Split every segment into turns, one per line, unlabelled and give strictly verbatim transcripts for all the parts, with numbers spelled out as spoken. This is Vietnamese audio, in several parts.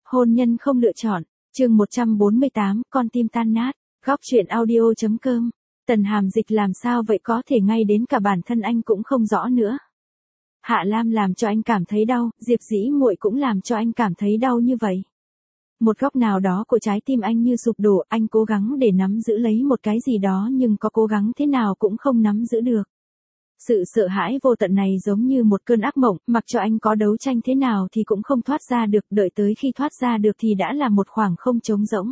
Hôn nhân không lựa chọn, chương một trăm bốn mươi tám, con tim tan nát, góc truyện audio.com. Tần Hàm Dịch làm sao vậy, có thể ngay đến cả bản thân anh cũng không rõ nữa. Hạ Lam làm cho anh cảm thấy đau, Diệp Dĩ Muội cũng làm cho anh cảm thấy đau như vậy. Một góc nào đó của trái tim anh như sụp đổ, anh cố gắng để nắm giữ lấy một cái gì đó nhưng có cố gắng thế nào cũng không nắm giữ được. Sự sợ hãi vô tận này giống như một cơn ác mộng, mặc cho anh có đấu tranh thế nào thì cũng không thoát ra được, đợi tới khi thoát ra được thì đã là một khoảng không trống rỗng.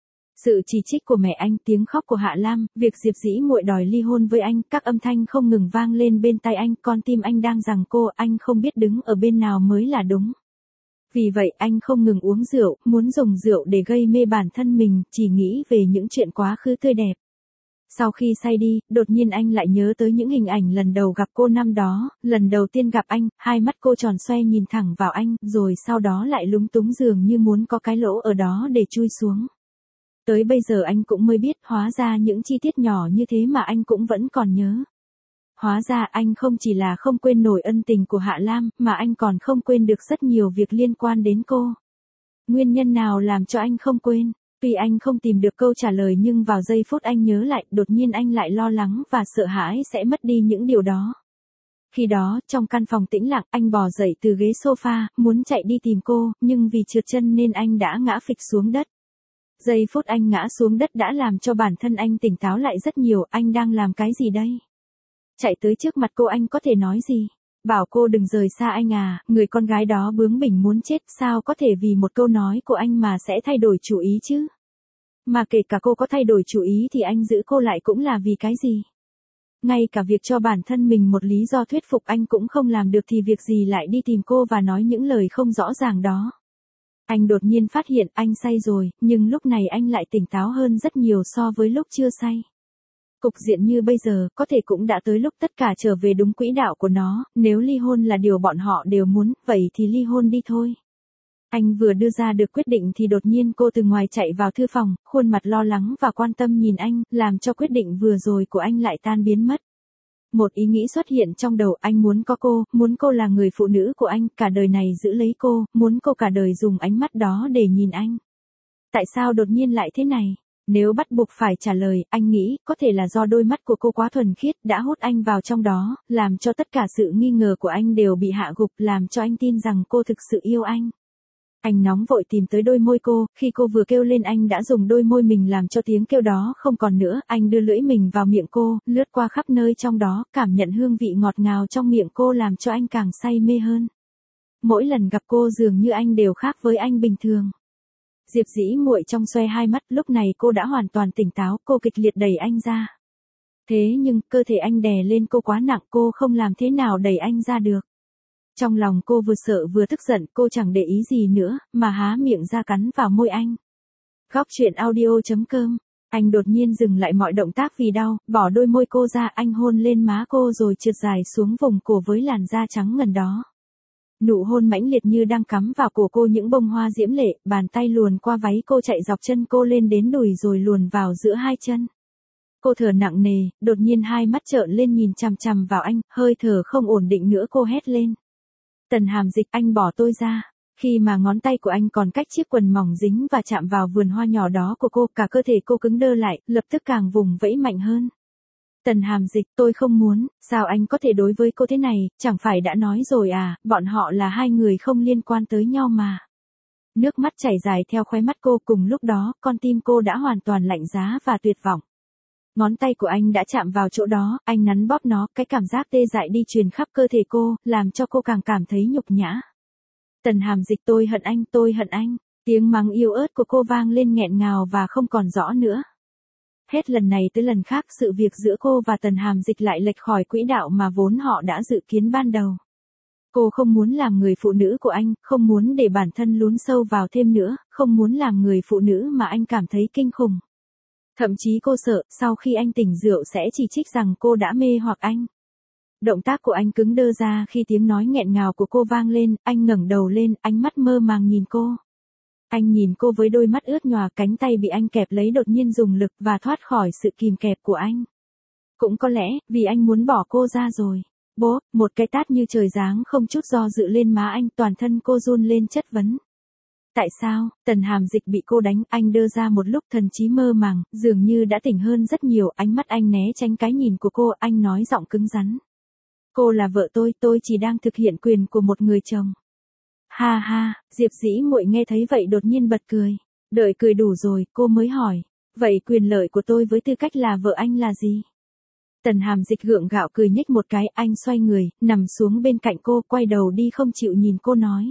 Sự chỉ trích của mẹ anh, tiếng khóc của Hạ Lam, việc Diệp Dĩ Muội đòi ly hôn với anh, các âm thanh không ngừng vang lên bên tai anh, con tim anh đang giằng cô, anh không biết đứng ở bên nào mới là đúng. Vì vậy anh không ngừng uống rượu, muốn dùng rượu để gây mê bản thân mình, chỉ nghĩ về những chuyện quá khứ tươi đẹp. Sau khi say đi, đột nhiên anh lại nhớ tới những hình ảnh lần đầu gặp cô năm đó, lần đầu tiên gặp anh, hai mắt cô tròn xoe nhìn thẳng vào anh, rồi sau đó lại lúng túng dường như muốn có cái lỗ ở đó để chui xuống. Tới bây giờ anh cũng mới biết, hóa ra những chi tiết nhỏ như thế mà anh cũng vẫn còn nhớ. Hóa ra anh không chỉ là không quên nổi ân tình của Hạ Lam, mà anh còn không quên được rất nhiều việc liên quan đến cô. Nguyên nhân nào làm cho anh không quên? Tuy anh không tìm được câu trả lời nhưng vào giây phút anh nhớ lại, đột nhiên anh lại lo lắng và sợ hãi sẽ mất đi những điều đó. Khi đó, trong căn phòng tĩnh lặng, anh bò dậy từ ghế sofa, muốn chạy đi tìm cô, nhưng vì trượt chân nên anh đã ngã phịch xuống đất. Giây phút anh ngã xuống đất đã làm cho bản thân anh tỉnh táo lại rất nhiều, anh đang làm cái gì đây? Chạy tới trước mặt cô anh có thể nói gì? Bảo cô đừng rời xa anh à, người con gái đó bướng bỉnh muốn chết, sao có thể vì một câu nói của anh mà sẽ thay đổi chủ ý chứ? Mà kể cả cô có thay đổi chủ ý thì anh giữ cô lại cũng là vì cái gì? Ngay cả việc cho bản thân mình một lý do thuyết phục anh cũng không làm được thì việc gì lại đi tìm cô và nói những lời không rõ ràng đó? Anh đột nhiên phát hiện anh say rồi, nhưng lúc này anh lại tỉnh táo hơn rất nhiều so với lúc chưa say. Cục diện như bây giờ, có thể cũng đã tới lúc tất cả trở về đúng quỹ đạo của nó, nếu ly hôn là điều bọn họ đều muốn, vậy thì ly hôn đi thôi. Anh vừa đưa ra được quyết định thì đột nhiên cô từ ngoài chạy vào thư phòng, khuôn mặt lo lắng và quan tâm nhìn anh, làm cho quyết định vừa rồi của anh lại tan biến mất. Một ý nghĩ xuất hiện trong đầu, anh muốn có cô, muốn cô là người phụ nữ của anh, cả đời này giữ lấy cô, muốn cô cả đời dùng ánh mắt đó để nhìn anh. Tại sao đột nhiên lại thế này? Nếu bắt buộc phải trả lời, anh nghĩ, có thể là do đôi mắt của cô quá thuần khiết, đã hút anh vào trong đó, làm cho tất cả sự nghi ngờ của anh đều bị hạ gục, làm cho anh tin rằng cô thực sự yêu anh. Anh nóng vội tìm tới đôi môi cô, khi cô vừa kêu lên anh đã dùng đôi môi mình làm cho tiếng kêu đó không còn nữa, anh đưa lưỡi mình vào miệng cô, lướt qua khắp nơi trong đó, cảm nhận hương vị ngọt ngào trong miệng cô làm cho anh càng say mê hơn. Mỗi lần gặp cô dường như anh đều khác với anh bình thường. Diệp Dĩ Muội trong xoe hai mắt, lúc này cô đã hoàn toàn tỉnh táo, cô kịch liệt đẩy anh ra. Thế nhưng, cơ thể anh đè lên cô quá nặng, cô không làm thế nào đẩy anh ra được. Trong lòng cô vừa sợ vừa tức giận, cô chẳng để ý gì nữa, mà há miệng ra cắn vào môi anh. Góc truyện audio.com, anh đột nhiên dừng lại mọi động tác vì đau, bỏ đôi môi cô ra, anh hôn lên má cô rồi trượt dài xuống vùng cổ với làn da trắng ngần đó. Nụ hôn mãnh liệt như đang cắm vào cổ cô những bông hoa diễm lệ, bàn tay luồn qua váy cô chạy dọc chân cô lên đến đùi rồi luồn vào giữa hai chân. Cô thở nặng nề, đột nhiên hai mắt trợn lên nhìn chằm chằm vào anh, hơi thở không ổn định nữa cô hét lên. Tần Hàm Dịch, anh bỏ tôi ra. Khi mà ngón tay của anh còn cách chiếc quần mỏng dính và chạm vào vườn hoa nhỏ đó của cô, cả cơ thể cô cứng đơ lại, lập tức càng vùng vẫy mạnh hơn. Tần Hàm Dịch, tôi không muốn, sao anh có thể đối với cô thế này, chẳng phải đã nói rồi à, bọn họ là hai người không liên quan tới nhau mà. Nước mắt chảy dài theo khóe mắt cô, cùng lúc đó, con tim cô đã hoàn toàn lạnh giá và tuyệt vọng. Ngón tay của anh đã chạm vào chỗ đó, anh nắn bóp nó, cái cảm giác tê dại đi truyền khắp cơ thể cô, làm cho cô càng cảm thấy nhục nhã. Tần Hàm Dịch, tôi hận anh, tôi hận anh. Tiếng mắng yếu ớt của cô vang lên nghẹn ngào và không còn rõ nữa. Hết lần này tới lần khác sự việc giữa cô và Tần Hàm Dịch lại lệch khỏi quỹ đạo mà vốn họ đã dự kiến ban đầu. Cô không muốn làm người phụ nữ của anh, không muốn để bản thân lún sâu vào thêm nữa, không muốn làm người phụ nữ mà anh cảm thấy kinh khủng. Thậm chí cô sợ, sau khi anh tỉnh rượu sẽ chỉ trích rằng cô đã mê hoặc anh. Động tác của anh cứng đơ ra khi tiếng nói nghẹn ngào của cô vang lên, anh ngẩng đầu lên, ánh mắt mơ màng nhìn cô. Anh nhìn cô với đôi mắt ướt nhòa, cánh tay bị anh kẹp lấy đột nhiên dùng lực và thoát khỏi sự kìm kẹp của anh. Cũng có lẽ, vì anh muốn bỏ cô ra rồi. Bố, một cái tát như trời giáng không chút do dự lên má anh, toàn thân cô run lên chất vấn. tại sao? Tần Hàm Dịch bị cô đánh, anh đơ ra một lúc thần trí mơ màng, dường như đã tỉnh hơn rất nhiều, ánh mắt anh né tránh cái nhìn của cô, anh nói giọng cứng rắn. Cô là vợ tôi, tôi chỉ đang thực hiện quyền của một người chồng. Ha ha, Diệp Dĩ Muội nghe thấy vậy đột nhiên bật cười. Đợi cười đủ rồi, cô mới hỏi. Vậy quyền lợi của tôi với tư cách là vợ anh là gì? Tần Hàm Dịch gượng gạo cười nhếch một cái, anh xoay người, nằm xuống bên cạnh cô, quay đầu đi không chịu nhìn cô nói.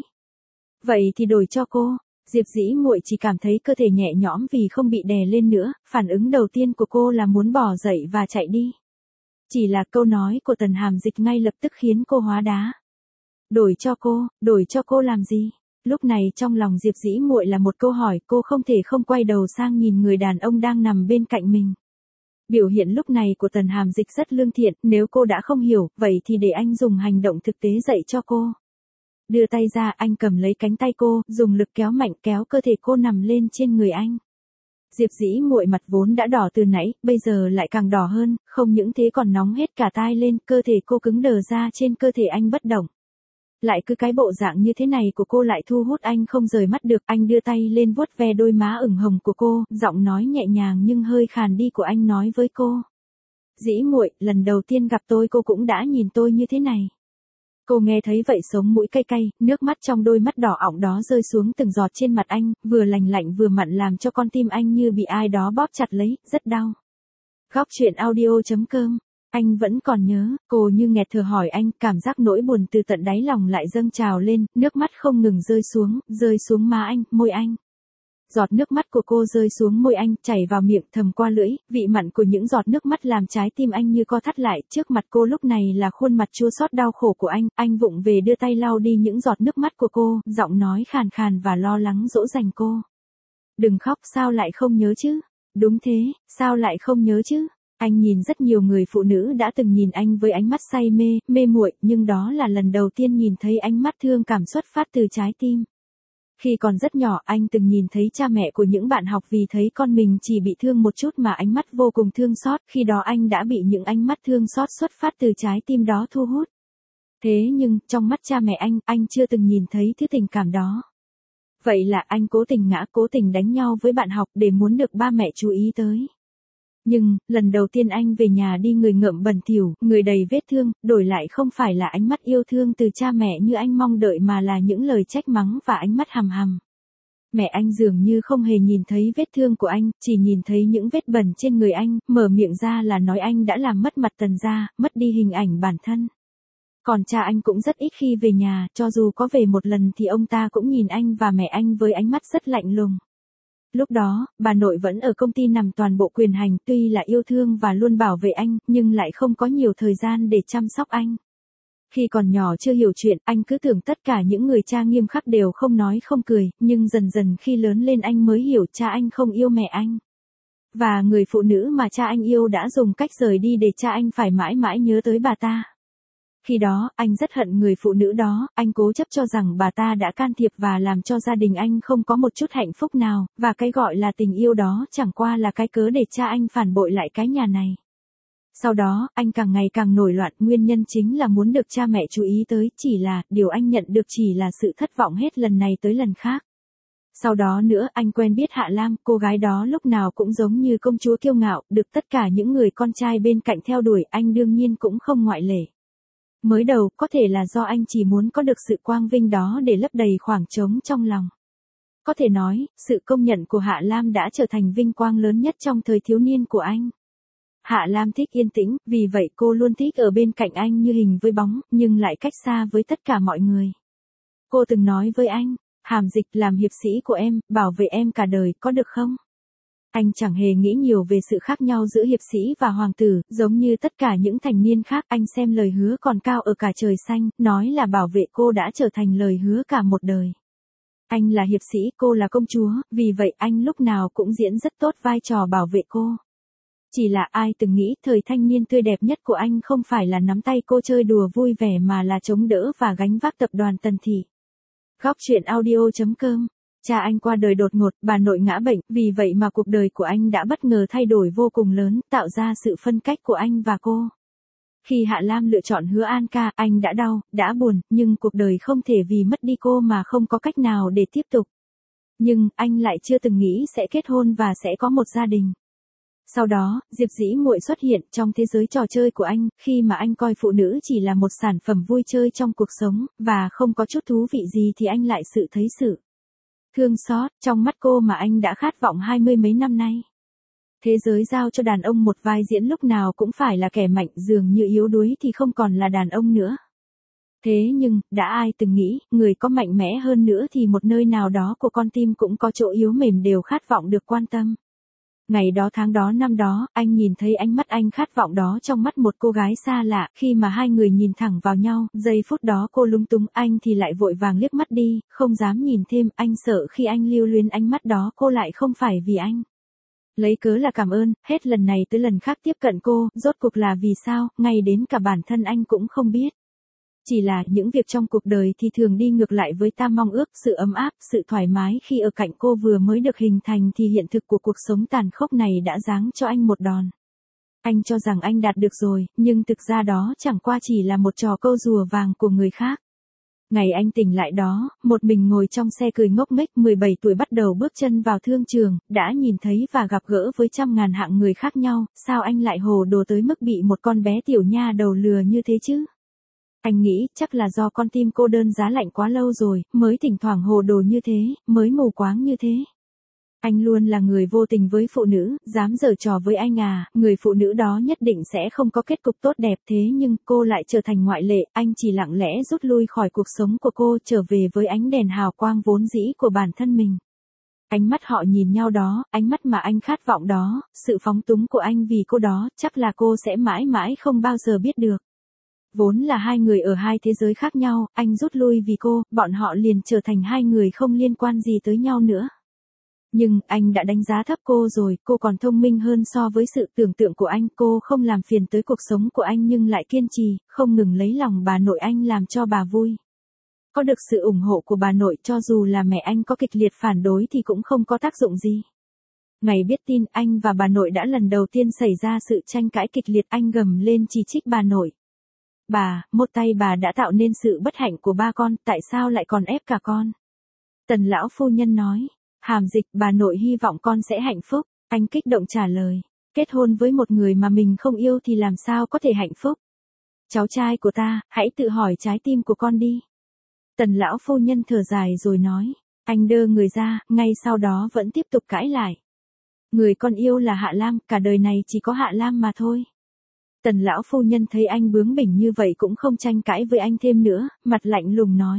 Vậy thì đổi cho cô. Diệp Dĩ Muội chỉ cảm thấy cơ thể nhẹ nhõm vì không bị đè lên nữa, phản ứng đầu tiên của cô là muốn bỏ dậy và chạy đi. Chỉ là câu nói của Tần Hàm Dịch ngay lập tức khiến cô hóa đá. Đổi cho cô, đổi cho cô làm gì? Lúc này trong lòng Diệp Dĩ Muội là một câu hỏi, cô không thể không quay đầu sang nhìn người đàn ông đang nằm bên cạnh mình. Biểu hiện lúc này của Tần Hàm Dịch rất lương thiện, nếu cô đã không hiểu, vậy thì để anh dùng hành động thực tế dạy cho cô. Đưa tay ra, anh cầm lấy cánh tay cô, dùng lực kéo mạnh kéo cơ thể cô nằm lên trên người anh. Diệp Dĩ Muội mặt vốn đã đỏ từ nãy, bây giờ lại càng đỏ hơn, không những thế còn nóng hết cả tai lên, cơ thể cô cứng đờ ra trên cơ thể anh bất động. Lại cứ cái bộ dạng như thế này của cô lại thu hút anh không rời mắt được, anh đưa tay lên vuốt ve đôi má ửng hồng của cô, giọng nói nhẹ nhàng nhưng hơi khàn đi của anh nói với cô. Dĩ Muội, lần đầu tiên gặp tôi cô cũng đã nhìn tôi như thế này. Cô nghe thấy vậy sống mũi cay cay, nước mắt trong đôi mắt đỏ ỏng đó rơi xuống từng giọt trên mặt anh, vừa lành lạnh vừa mặn làm cho con tim anh như bị ai đó bóp chặt lấy, rất đau. Góc truyện audio chấm com. Anh vẫn còn nhớ, cô như nghẹt thở hỏi anh, cảm giác nỗi buồn từ tận đáy lòng lại dâng trào lên, nước mắt không ngừng rơi xuống, rơi xuống má anh, môi anh. Giọt nước mắt của cô rơi xuống môi anh, chảy vào miệng, thầm qua lưỡi, vị mặn của những giọt nước mắt làm trái tim anh như co thắt lại, trước mặt cô lúc này là khuôn mặt chua xót đau khổ của anh, anh vụng về đưa tay lau đi những giọt nước mắt của cô, giọng nói khàn khàn và lo lắng dỗ dành cô. Đừng khóc, sao lại không nhớ chứ? Đúng thế, sao lại không nhớ chứ? Anh nhìn rất nhiều người phụ nữ đã từng nhìn anh với ánh mắt say mê, mê muội, nhưng đó là lần đầu tiên nhìn thấy ánh mắt thương cảm xuất phát từ trái tim. Khi còn rất nhỏ, anh từng nhìn thấy cha mẹ của những bạn học vì thấy con mình chỉ bị thương một chút mà ánh mắt vô cùng thương xót, khi đó anh đã bị những ánh mắt thương xót xuất phát từ trái tim đó thu hút. Thế nhưng, trong mắt cha mẹ anh, anh chưa từng nhìn thấy thứ tình cảm đó. Vậy là anh cố tình ngã, cố tình đánh nhau với bạn học để muốn được ba mẹ chú ý tới. Nhưng, lần đầu tiên anh về nhà đi người ngợm bẩn thỉu, người đầy vết thương, đổi lại không phải là ánh mắt yêu thương từ cha mẹ như anh mong đợi mà là những lời trách mắng và ánh mắt hằm hằm. Mẹ anh dường như không hề nhìn thấy vết thương của anh, chỉ nhìn thấy những vết bẩn trên người anh, mở miệng ra là nói anh đã làm mất mặt Tần gia, mất đi hình ảnh bản thân. Còn cha anh cũng rất ít khi về nhà, cho dù có về một lần thì ông ta cũng nhìn anh và mẹ anh với ánh mắt rất lạnh lùng. Lúc đó, bà nội vẫn ở công ty nằm toàn bộ quyền hành, tuy là yêu thương và luôn bảo vệ anh, nhưng lại không có nhiều thời gian để chăm sóc anh. Khi còn nhỏ chưa hiểu chuyện, anh cứ tưởng tất cả những người cha nghiêm khắc đều không nói không cười, nhưng dần dần khi lớn lên anh mới hiểu cha anh không yêu mẹ anh. Và người phụ nữ mà cha anh yêu đã dùng cách rời đi để cha anh phải mãi mãi nhớ tới bà ta. Khi đó, anh rất hận người phụ nữ đó, anh cố chấp cho rằng bà ta đã can thiệp và làm cho gia đình anh không có một chút hạnh phúc nào, và cái gọi là tình yêu đó chẳng qua là cái cớ để cha anh phản bội lại cái nhà này. Sau đó, anh càng ngày càng nổi loạn, nguyên nhân chính là muốn được cha mẹ chú ý tới, chỉ là, điều anh nhận được chỉ là sự thất vọng hết lần này tới lần khác. Sau đó nữa, anh quen biết Hạ Lam, cô gái đó lúc nào cũng giống như công chúa kiêu ngạo, được tất cả những người con trai bên cạnh theo đuổi, anh đương nhiên cũng không ngoại lệ. Mới đầu, có thể là do anh chỉ muốn có được sự quang vinh đó để lấp đầy khoảng trống trong lòng. Có thể nói, sự công nhận của Hạ Lam đã trở thành vinh quang lớn nhất trong thời thiếu niên của anh. Hạ Lam thích yên tĩnh, vì vậy cô luôn thích ở bên cạnh anh như hình với bóng, nhưng lại cách xa với tất cả mọi người. Cô từng nói với anh, Hàm Dịch làm hiệp sĩ của em, bảo vệ em cả đời, có được không? Anh chẳng hề nghĩ nhiều về sự khác nhau giữa hiệp sĩ và hoàng tử, giống như tất cả những thành niên khác, anh xem lời hứa còn cao ở cả trời xanh, nói là bảo vệ cô đã trở thành lời hứa cả một đời. Anh là hiệp sĩ, cô là công chúa, vì vậy anh lúc nào cũng diễn rất tốt vai trò bảo vệ cô. Chỉ là ai từng nghĩ thời thanh niên tươi đẹp nhất của anh không phải là nắm tay cô chơi đùa vui vẻ mà là chống đỡ và gánh vác tập đoàn Tần Thị. Góc truyện audio chấm com. Cha anh qua đời đột ngột, bà nội ngã bệnh, vì vậy mà cuộc đời của anh đã bất ngờ thay đổi vô cùng lớn, tạo ra sự phân cách của anh và cô. Khi Hạ Lam lựa chọn Hứa An Ca, anh đã đau, đã buồn, nhưng cuộc đời không thể vì mất đi cô mà không có cách nào để tiếp tục. Nhưng, anh lại chưa từng nghĩ sẽ kết hôn và sẽ có một gia đình. Sau đó, Diệp Dĩ Muội xuất hiện trong thế giới trò chơi của anh, khi mà anh coi phụ nữ chỉ là một sản phẩm vui chơi trong cuộc sống, và không có chút thú vị gì thì anh lại sự thấy sự thương xót trong mắt cô mà anh đã khát vọng hai mươi mấy năm nay. Thế giới giao cho đàn ông một vai diễn lúc nào cũng phải là kẻ mạnh, dường như yếu đuối thì không còn là đàn ông nữa. Thế nhưng, đã ai từng nghĩ, người có mạnh mẽ hơn nữa thì một nơi nào đó của con tim cũng có chỗ yếu mềm đều khát vọng được quan tâm. Ngày đó tháng đó năm đó, anh nhìn thấy ánh mắt anh khát vọng đó trong mắt một cô gái xa lạ, khi mà hai người nhìn thẳng vào nhau, giây phút đó cô lung tung, anh thì lại vội vàng liếc mắt đi, không dám nhìn thêm, anh sợ khi anh lưu luyến ánh mắt đó cô lại không phải vì anh. Lấy cớ là cảm ơn, hết lần này tới lần khác tiếp cận cô, rốt cuộc là vì sao, ngay đến cả bản thân anh cũng không biết. Chỉ là những việc trong cuộc đời thì thường đi ngược lại với ta mong ước, sự ấm áp, sự thoải mái khi ở cạnh cô vừa mới được hình thành thì hiện thực của cuộc sống tàn khốc này đã giáng cho anh một đòn. Anh cho rằng anh đạt được rồi, nhưng thực ra đó chẳng qua chỉ là một trò câu rùa vàng của người khác. Ngày anh tỉnh lại đó, một mình ngồi trong xe cười ngốc nghếch, mười bảy tuổi bắt đầu bước chân vào thương trường, đã nhìn thấy và gặp gỡ với trăm ngàn hạng người khác nhau, sao anh lại hồ đồ tới mức bị một con bé tiểu nha đầu lừa như thế chứ? Anh nghĩ chắc là do con tim cô đơn giá lạnh quá lâu rồi, mới thỉnh thoảng hồ đồ như thế, mới mù quáng như thế. Anh luôn là người vô tình với phụ nữ, dám giở trò với anh à, người phụ nữ đó nhất định sẽ không có kết cục tốt đẹp, thế nhưng cô lại trở thành ngoại lệ, anh chỉ lặng lẽ rút lui khỏi cuộc sống của cô, trở về với ánh đèn hào quang vốn dĩ của bản thân mình. Ánh mắt họ nhìn nhau đó, ánh mắt mà anh khát vọng đó, sự phóng túng của anh vì cô đó, chắc là cô sẽ mãi mãi không bao giờ biết được. Vốn là hai người ở hai thế giới khác nhau, anh rút lui vì cô, bọn họ liền trở thành hai người không liên quan gì tới nhau nữa. Nhưng, anh đã đánh giá thấp cô rồi, cô còn thông minh hơn so với sự tưởng tượng của anh, cô không làm phiền tới cuộc sống của anh nhưng lại kiên trì, không ngừng lấy lòng bà nội anh làm cho bà vui. Có được sự ủng hộ của bà nội cho dù là mẹ anh có kịch liệt phản đối thì cũng không có tác dụng gì. Ngày biết tin anh và bà nội đã lần đầu tiên xảy ra sự tranh cãi kịch liệt, anh gầm lên chỉ trích bà nội. Bà, một tay bà đã tạo nên sự bất hạnh của ba con, tại sao lại còn ép cả con? Tần lão phu nhân nói, Hàm Dịch, bà nội hy vọng con sẽ hạnh phúc, anh kích động trả lời, kết hôn với một người mà mình không yêu thì làm sao có thể hạnh phúc? Cháu trai của ta, hãy tự hỏi trái tim của con đi. Tần lão phu nhân thở dài rồi nói, anh đơ người ra, ngay sau đó vẫn tiếp tục cãi lại. Người con yêu là Hạ Lam, cả đời này chỉ có Hạ Lam mà thôi. Tần lão phu nhân thấy anh bướng bỉnh như vậy cũng không tranh cãi với anh thêm nữa, mặt lạnh lùng nói.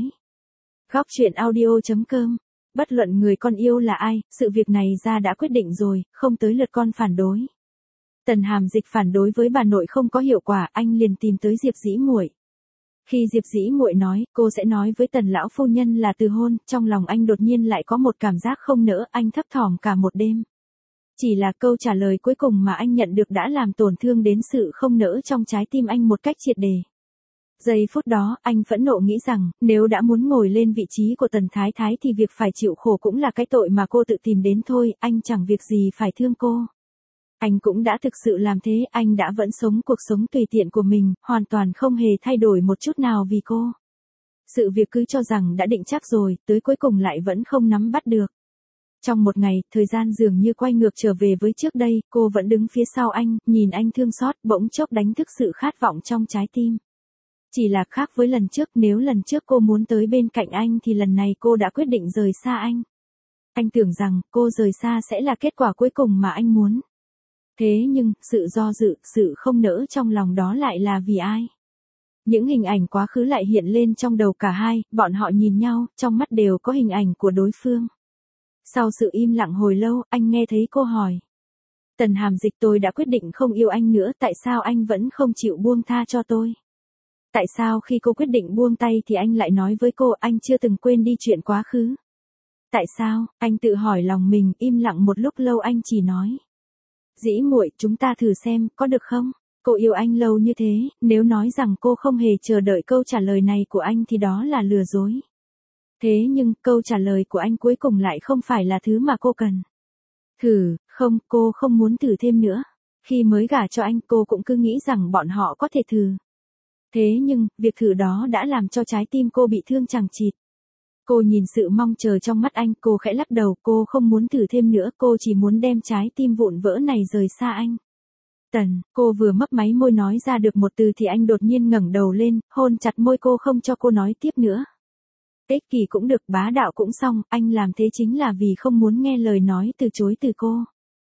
Góc truyện audio chấm com, bất luận người con yêu là ai, sự việc này ra đã quyết định rồi, không tới lượt con phản đối. Tần Hàm Dịch phản đối với bà nội không có hiệu quả, anh liền tìm tới Diệp Dĩ Muội. Khi Diệp Dĩ Muội nói, cô sẽ nói với Tần lão phu nhân là từ hôn, trong lòng anh đột nhiên lại có một cảm giác không nỡ, anh thấp thỏm cả một đêm. Chỉ là câu trả lời cuối cùng mà anh nhận được đã làm tổn thương đến sự không nỡ trong trái tim anh một cách triệt đề. Giây phút đó, anh phẫn nộ nghĩ rằng, nếu đã muốn ngồi lên vị trí của Tần Thái Thái thì việc phải chịu khổ cũng là cái tội mà cô tự tìm đến thôi, anh chẳng việc gì phải thương cô. Anh cũng đã thực sự làm thế, anh đã vẫn sống cuộc sống tùy tiện của mình, hoàn toàn không hề thay đổi một chút nào vì cô. Sự việc cứ cho rằng đã định chắc rồi, tới cuối cùng lại vẫn không nắm bắt được. Trong một ngày, thời gian dường như quay ngược trở về với trước đây, cô vẫn đứng phía sau anh, nhìn anh thương xót, bỗng chốc đánh thức sự khát vọng trong trái tim. Chỉ là khác với lần trước, nếu lần trước cô muốn tới bên cạnh anh thì lần này cô đã quyết định rời xa anh. Anh tưởng rằng, cô rời xa sẽ là kết quả cuối cùng mà anh muốn. Thế nhưng, sự do dự, sự không nỡ trong lòng đó lại là vì ai? Những hình ảnh quá khứ lại hiện lên trong đầu cả hai, bọn họ nhìn nhau, trong mắt đều có hình ảnh của đối phương. Sau sự im lặng hồi lâu, anh nghe thấy cô hỏi. Tần Hàm Dịch, tôi đã quyết định không yêu anh nữa, tại sao anh vẫn không chịu buông tha cho tôi? Tại sao khi cô quyết định buông tay thì anh lại nói với cô anh chưa từng quên đi chuyện quá khứ? Tại sao? Anh tự hỏi lòng mình, im lặng một lúc lâu anh chỉ nói. Dĩ Muội, chúng ta thử xem, có được không? Cô yêu anh lâu như thế, nếu nói rằng cô không hề chờ đợi câu trả lời này của anh thì đó là lừa dối. Thế nhưng, câu trả lời của anh cuối cùng lại không phải là thứ mà cô cần. Thử, không, cô không muốn thử thêm nữa. Khi mới gả cho anh, cô cũng cứ nghĩ rằng bọn họ có thể thử. Thế nhưng, việc thử đó đã làm cho trái tim cô bị thương chằng chịt. Cô nhìn sự mong chờ trong mắt anh, cô khẽ lắc đầu, cô không muốn thử thêm nữa, cô chỉ muốn đem trái tim vụn vỡ này rời xa anh. Tần, cô vừa mấp máy môi nói ra được một từ thì anh đột nhiên ngẩng đầu lên, hôn chặt môi cô không cho cô nói tiếp nữa. Ích kỷ cũng được, bá đạo cũng xong, anh làm thế chính là vì không muốn nghe lời nói từ chối từ cô.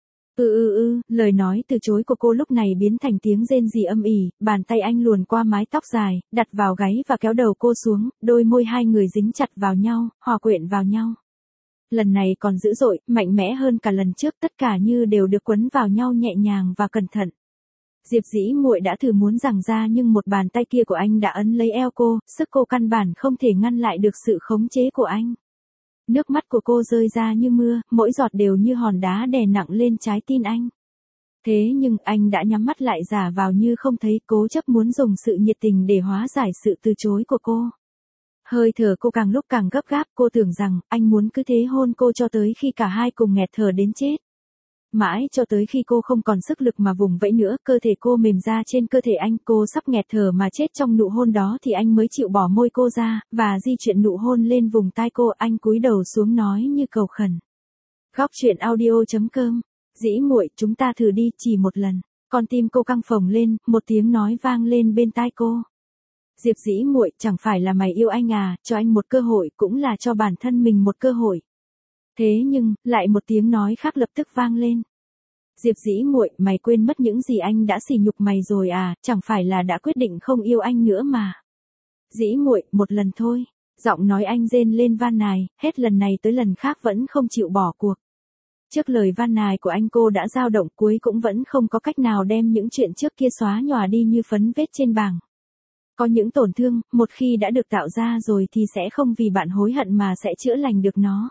Ừ ừ ừ, lời nói từ chối của cô lúc này biến thành tiếng rên rỉ âm ỉ, bàn tay anh luồn qua mái tóc dài, đặt vào gáy và kéo đầu cô xuống, đôi môi hai người dính chặt vào nhau, hòa quyện vào nhau. Lần này còn dữ dội, mạnh mẽ hơn cả lần trước, tất cả như đều được quấn vào nhau nhẹ nhàng và cẩn thận. Diệp Dĩ Muội đã thử muốn giằng ra nhưng một bàn tay kia của anh đã ấn lấy eo cô, sức cô căn bản không thể ngăn lại được sự khống chế của anh. Nước mắt của cô rơi ra như mưa, mỗi giọt đều như hòn đá đè nặng lên trái tim anh. Thế nhưng anh đã nhắm mắt lại giả vào như không thấy, cố chấp muốn dùng sự nhiệt tình để hóa giải sự từ chối của cô. Hơi thở cô càng lúc càng gấp gáp, cô tưởng rằng anh muốn cứ thế hôn cô cho tới khi cả hai cùng nghẹt thở đến chết. Mãi cho tới khi cô không còn sức lực mà vùng vẫy nữa, cơ thể cô mềm ra trên cơ thể anh, cô sắp nghẹt thở mà chết trong nụ hôn đó thì anh mới chịu bỏ môi cô ra, và di chuyển nụ hôn lên vùng tai cô, anh cúi đầu xuống nói như cầu khẩn. Góc truyện audio chấm com. Dĩ Muội, chúng ta thử đi, chỉ một lần. Con tim cô căng phồng lên, một tiếng nói vang lên bên tai cô. Diệp Dĩ Muội, chẳng phải là mày yêu anh à, cho anh một cơ hội, cũng là cho bản thân mình một cơ hội. Thế nhưng, lại một tiếng nói khác lập tức vang lên. Diệp Dĩ Muội, mày quên mất những gì anh đã sỉ nhục mày rồi à, chẳng phải là đã quyết định không yêu anh nữa mà. Dĩ Muội, một lần thôi. Giọng nói anh rên lên van nài, hết lần này tới lần khác vẫn không chịu bỏ cuộc. Trước lời van nài của anh cô đã dao động, cuối cũng vẫn không có cách nào đem những chuyện trước kia xóa nhòa đi như phấn vết trên bảng. Có những tổn thương, một khi đã được tạo ra rồi thì sẽ không vì bạn hối hận mà sẽ chữa lành được nó.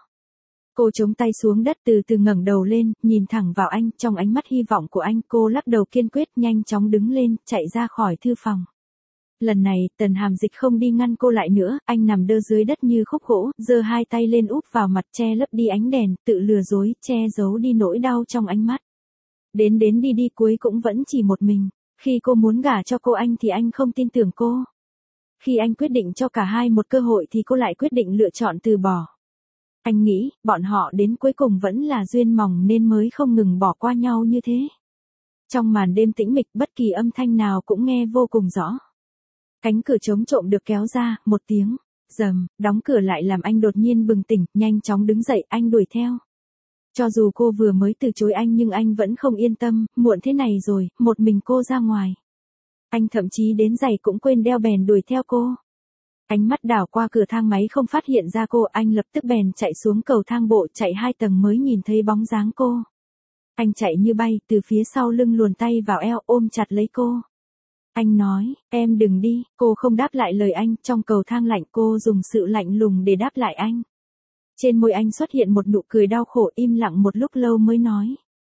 Cô chống tay xuống đất, từ từ ngẩng đầu lên, nhìn thẳng vào anh, trong ánh mắt hy vọng của anh, cô lắc đầu kiên quyết, nhanh chóng đứng lên, chạy ra khỏi thư phòng. Lần này, Tần Hàm Dịch không đi ngăn cô lại nữa, anh nằm đơ dưới đất như khúc gỗ, giơ hai tay lên úp vào mặt, che lấp đi ánh đèn, tự lừa dối, che giấu đi nỗi đau trong ánh mắt. Đến đến đi đi cuối cũng vẫn chỉ một mình. Khi cô muốn gả cho cô anh thì anh không tin tưởng cô. Khi anh quyết định cho cả hai một cơ hội thì cô lại quyết định lựa chọn từ bỏ. Anh nghĩ, bọn họ đến cuối cùng vẫn là duyên mỏng nên mới không ngừng bỏ qua nhau như thế. Trong màn đêm tĩnh mịch, bất kỳ âm thanh nào cũng nghe vô cùng rõ. Cánh cửa trống trộm được kéo ra, một tiếng, rầm, đóng cửa lại làm anh đột nhiên bừng tỉnh, nhanh chóng đứng dậy, anh đuổi theo. Cho dù cô vừa mới từ chối anh nhưng anh vẫn không yên tâm, muộn thế này rồi, một mình cô ra ngoài. Anh thậm chí đến giày cũng quên đeo bèn đuổi theo cô. Ánh mắt đảo qua cửa thang máy không phát hiện ra cô, anh lập tức bèn chạy xuống cầu thang bộ, chạy hai tầng mới nhìn thấy bóng dáng cô. Anh chạy như bay, từ phía sau lưng luồn tay vào eo, ôm chặt lấy cô. Anh nói, em đừng đi, cô không đáp lại lời anh, trong cầu thang lạnh cô dùng sự lạnh lùng để đáp lại anh. Trên môi anh xuất hiện một nụ cười đau khổ, im lặng một lúc lâu mới nói.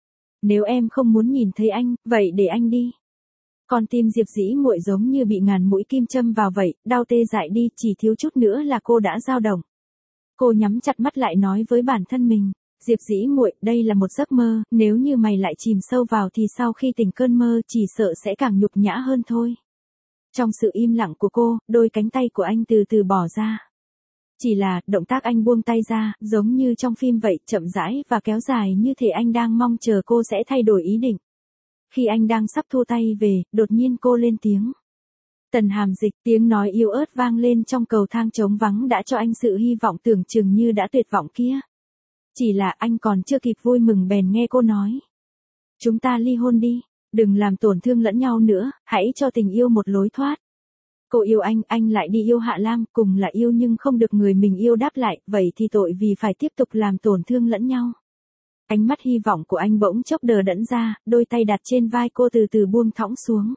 Nếu em không muốn nhìn thấy anh, vậy để anh đi. Con tim Diệp Dĩ Muội giống như bị ngàn mũi kim châm vào vậy, đau tê dại đi, chỉ thiếu chút nữa là cô đã dao động. Cô nhắm chặt mắt lại nói với bản thân mình, Diệp Dĩ Muội, đây là một giấc mơ, nếu như mày lại chìm sâu vào thì sau khi tỉnh cơn mơ chỉ sợ sẽ càng nhục nhã hơn thôi. Trong sự im lặng của cô, đôi cánh tay của anh từ từ bỏ ra. Chỉ là, động tác anh buông tay ra, giống như trong phim vậy, chậm rãi và kéo dài như thể anh đang mong chờ cô sẽ thay đổi ý định. Khi anh đang sắp thu tay về, đột nhiên cô lên tiếng. Tần Hàm Dịch, tiếng nói yếu ớt vang lên trong cầu thang trống vắng đã cho anh sự hy vọng tưởng chừng như đã tuyệt vọng kia. Chỉ là anh còn chưa kịp vui mừng bèn nghe cô nói. Chúng ta ly hôn đi, đừng làm tổn thương lẫn nhau nữa, hãy cho tình yêu một lối thoát. Cô yêu anh, anh lại đi yêu Hạ Lam, cùng là yêu nhưng không được người mình yêu đáp lại, vậy thì tội vì phải tiếp tục làm tổn thương lẫn nhau. Ánh mắt hy vọng của anh bỗng chốc đờ đẫn ra, đôi tay đặt trên vai cô từ từ buông thõng xuống.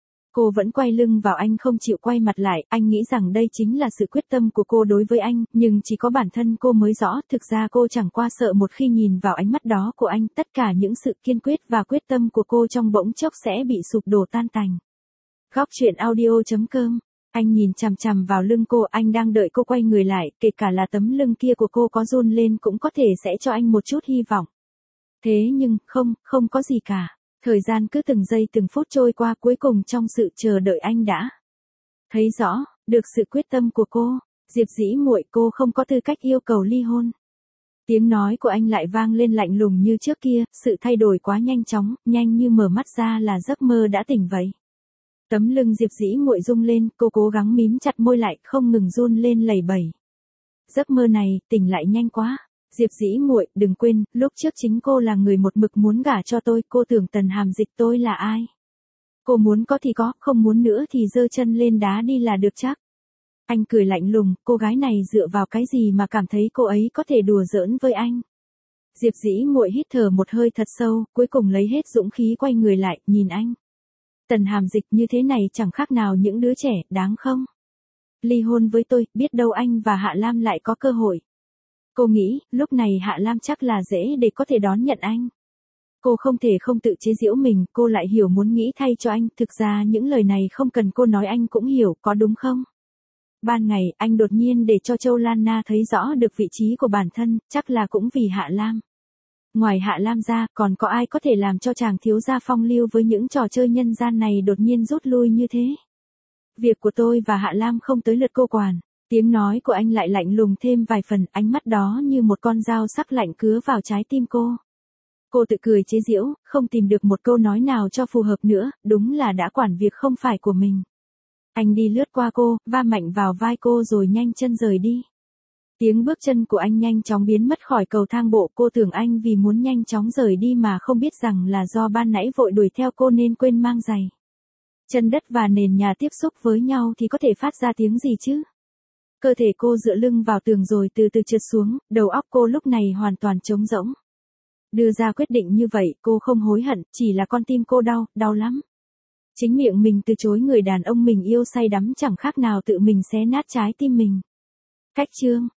Cô vẫn quay lưng vào anh không chịu quay mặt lại, anh nghĩ rằng đây chính là sự quyết tâm của cô đối với anh, nhưng chỉ có bản thân cô mới rõ, thực ra cô chẳng qua sợ một khi nhìn vào ánh mắt đó của anh, tất cả những sự kiên quyết và quyết tâm của cô trong bỗng chốc sẽ bị sụp đổ tan tành. Góc truyện audio chấm com. Anh nhìn chằm chằm vào lưng cô, anh đang đợi cô quay người lại, kể cả là tấm lưng kia của cô có run lên cũng có thể sẽ cho anh một chút hy vọng. Thế nhưng, không, không có gì cả. Thời gian cứ từng giây từng phút trôi qua, cuối cùng trong sự chờ đợi anh đã thấy rõ được sự quyết tâm của cô. Diệp Dĩ muội, cô không có tư cách yêu cầu ly hôn. Tiếng nói của anh lại vang lên lạnh lùng như trước kia, sự thay đổi quá nhanh chóng, nhanh như mở mắt ra là giấc mơ đã tỉnh vậy. Tấm lưng Diệp Dĩ muội rung lên, cô cố gắng mím chặt môi lại, không ngừng run lên lẩy bẩy. Giấc mơ này, tỉnh lại nhanh quá. Diệp Dĩ muội, đừng quên, lúc trước chính cô là người một mực muốn gả cho tôi, cô tưởng Tần Hàm Dịch tôi là ai? Cô muốn có thì có, không muốn nữa thì giơ chân lên đá đi là được chắc. Anh cười lạnh lùng, cô gái này dựa vào cái gì mà cảm thấy cô ấy có thể đùa giỡn với anh? Diệp Dĩ muội hít thở một hơi thật sâu, cuối cùng lấy hết dũng khí quay người lại, nhìn anh. Tần Hàm Dịch như thế này chẳng khác nào những đứa trẻ, đáng không? Ly hôn với tôi, biết đâu anh và Hạ Lam lại có cơ hội. Cô nghĩ, lúc này Hạ Lam chắc là dễ để có thể đón nhận anh. Cô không thể không tự chế giễu mình, cô lại hiểu muốn nghĩ thay cho anh, thực ra những lời này không cần cô nói anh cũng hiểu, có đúng không? Ban ngày, anh đột nhiên để cho Châu Lan Na thấy rõ được vị trí của bản thân, chắc là cũng vì Hạ Lam. Ngoài Hạ Lam ra, còn có ai có thể làm cho chàng thiếu gia phong lưu với những trò chơi nhân gian này đột nhiên rút lui như thế? Việc của tôi và Hạ Lam không tới lượt cô quản. Tiếng nói của anh lại lạnh lùng thêm vài phần, ánh mắt đó như một con dao sắc lạnh cứa vào trái tim cô. Cô tự cười chế giễu, không tìm được một câu nói nào cho phù hợp nữa, đúng là đã quản việc không phải của mình. Anh đi lướt qua cô, va mạnh vào vai cô rồi nhanh chân rời đi. Tiếng bước chân của anh nhanh chóng biến mất khỏi cầu thang bộ, cô tưởng anh vì muốn nhanh chóng rời đi mà không biết rằng là do ban nãy vội đuổi theo cô nên quên mang giày. Chân đất và nền nhà tiếp xúc với nhau thì có thể phát ra tiếng gì chứ? Cơ thể cô dựa lưng vào tường rồi từ từ trượt xuống, đầu óc cô lúc này hoàn toàn trống rỗng. Đưa ra quyết định như vậy, cô không hối hận, chỉ là con tim cô đau, đau lắm. Chính miệng mình từ chối người đàn ông mình yêu say đắm chẳng khác nào tự mình xé nát trái tim mình. Cách chương